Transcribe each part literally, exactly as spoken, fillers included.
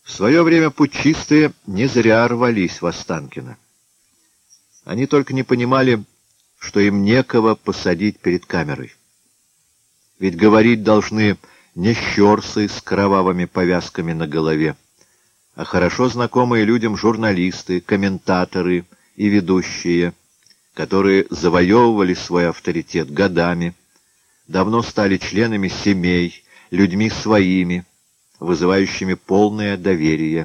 В свое время путчисты не зря рвались в Останкино. Они только не понимали, что им некого посадить перед камерой. Ведь говорить должны не щерсы с кровавыми повязками на голове, а хорошо знакомые людям журналисты, комментаторы и ведущие, которые завоевывали свой авторитет годами, давно стали членами семей, людьми своими, вызывающими полное доверие.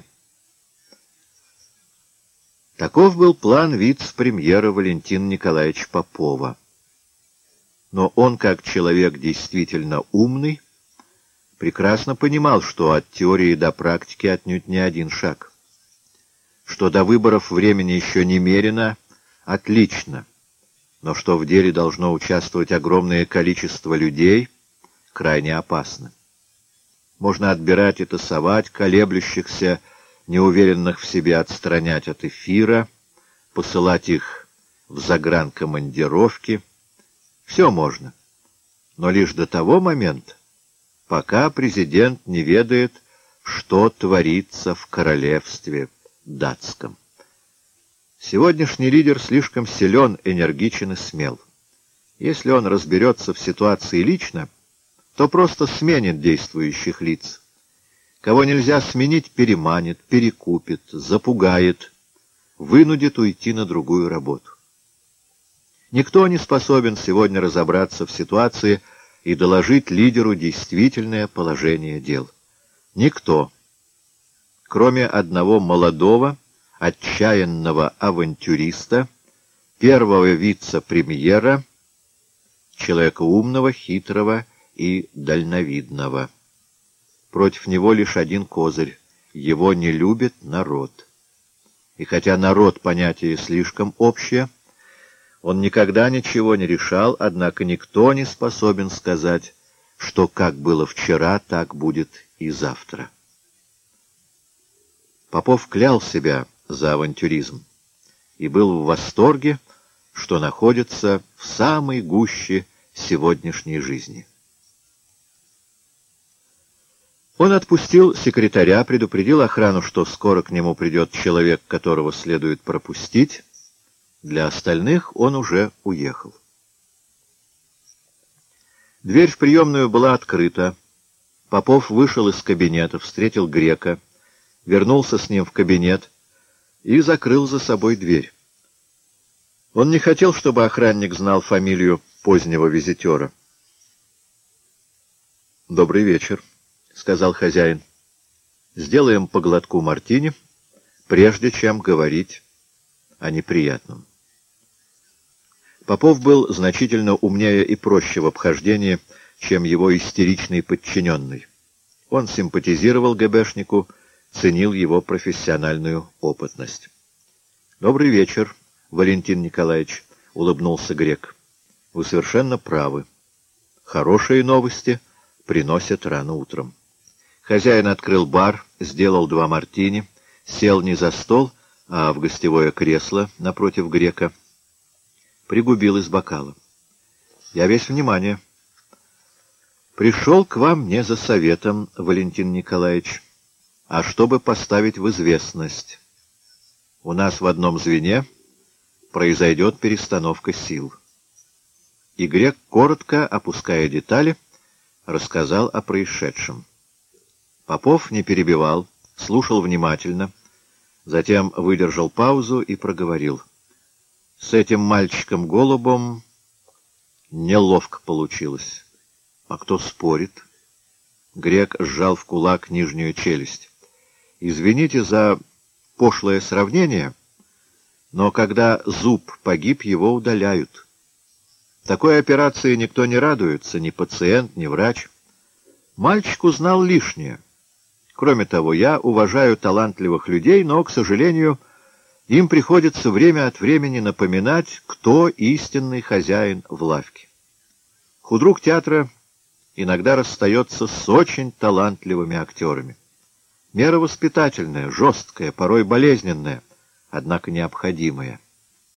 Таков был план вице-премьера Валентина Николаевича Попова. Но он, как человек действительно умный, прекрасно понимал, что от теории до практики отнюдь не один шаг, что до выборов времени еще немерено, отлично, но что в деле должно участвовать огромное количество людей, крайне опасно. Можно отбирать и тасовать, колеблющихся, неуверенных в себе отстранять от эфира, посылать их в загранкомандировки. Все можно, но лишь до того момента, пока президент не ведает, что творится в королевстве датском. Сегодняшний лидер слишком силен, энергичен и смел. Если он разберется в ситуации лично, то просто сменит действующих лиц. Кого нельзя сменить, переманит, перекупит, запугает, вынудит уйти на другую работу. Никто не способен сегодня разобраться в ситуации и доложить лидеру действительное положение дел. Никто, кроме одного молодого, отчаянного авантюриста, первого вице-премьера, человека умного, хитрого и дальновидного. Против него лишь один козырь — его не любит народ. И хотя народ — понятие слишком общее, он никогда ничего не решал, однако никто не способен сказать, что как было вчера, так будет и завтра. Попов клял себя за авантюризм и был в восторге, что находится в самой гуще сегодняшней жизни. Он отпустил секретаря, предупредил охрану, что скоро к нему придет человек, которого следует пропустить. Для остальных он уже уехал. Дверь в приемную была открыта. Попов вышел из кабинета, встретил Грека, вернулся с ним в кабинет и закрыл за собой дверь. Он не хотел, чтобы охранник знал фамилию позднего визитера. «Добрый вечер», — сказал хозяин. «Сделаем по глотку мартини, прежде чем говорить о неприятном». Попов был значительно умнее и проще в обхождении, чем его истеричный подчиненный. Он симпатизировал ГБшнику, ценил его профессиональную опытность. «Добрый вечер, Валентин Николаевич», — улыбнулся Грек. «Вы совершенно правы. Хорошие новости приносят рано утром». Хозяин открыл бар, сделал два мартини, сел не за стол, а в гостевое кресло напротив Грека. Пригубил из бокала. «Я весь внимание. Пришел к вам не за советом, Валентин Николаевич, а чтобы поставить в известность. У нас в одном звене произойдет перестановка сил». И Грек, коротко опуская детали, рассказал о происшедшем. Попов не перебивал, слушал внимательно, затем выдержал паузу и проговорил. «С этим мальчиком-голубом неловко получилось. А кто спорит?» Грек сжал в кулак нижнюю челюсть. «Извините за пошлое сравнение, но когда зуб погиб, его удаляют. Такой операции никто не радуется, ни пациент, ни врач. Мальчик узнал лишнее. Кроме того, я уважаю талантливых людей, но, к сожалению, им приходится время от времени напоминать, кто истинный хозяин в лавке. Худрук театра иногда расстается с очень талантливыми актерами. Мера воспитательная, жесткая, порой болезненная, однако необходимая.